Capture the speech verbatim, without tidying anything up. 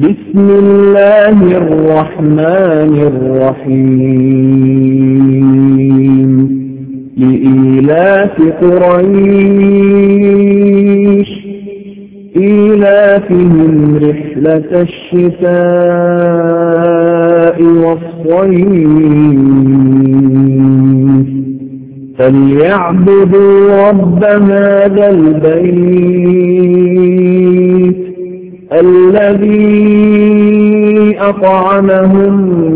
بسم الله الرحمن الرحيم لإيلاف قريش إيلافهم رحلة الشتاء والصيف فليعبدوا رب هذا البيت الذي أطعمهم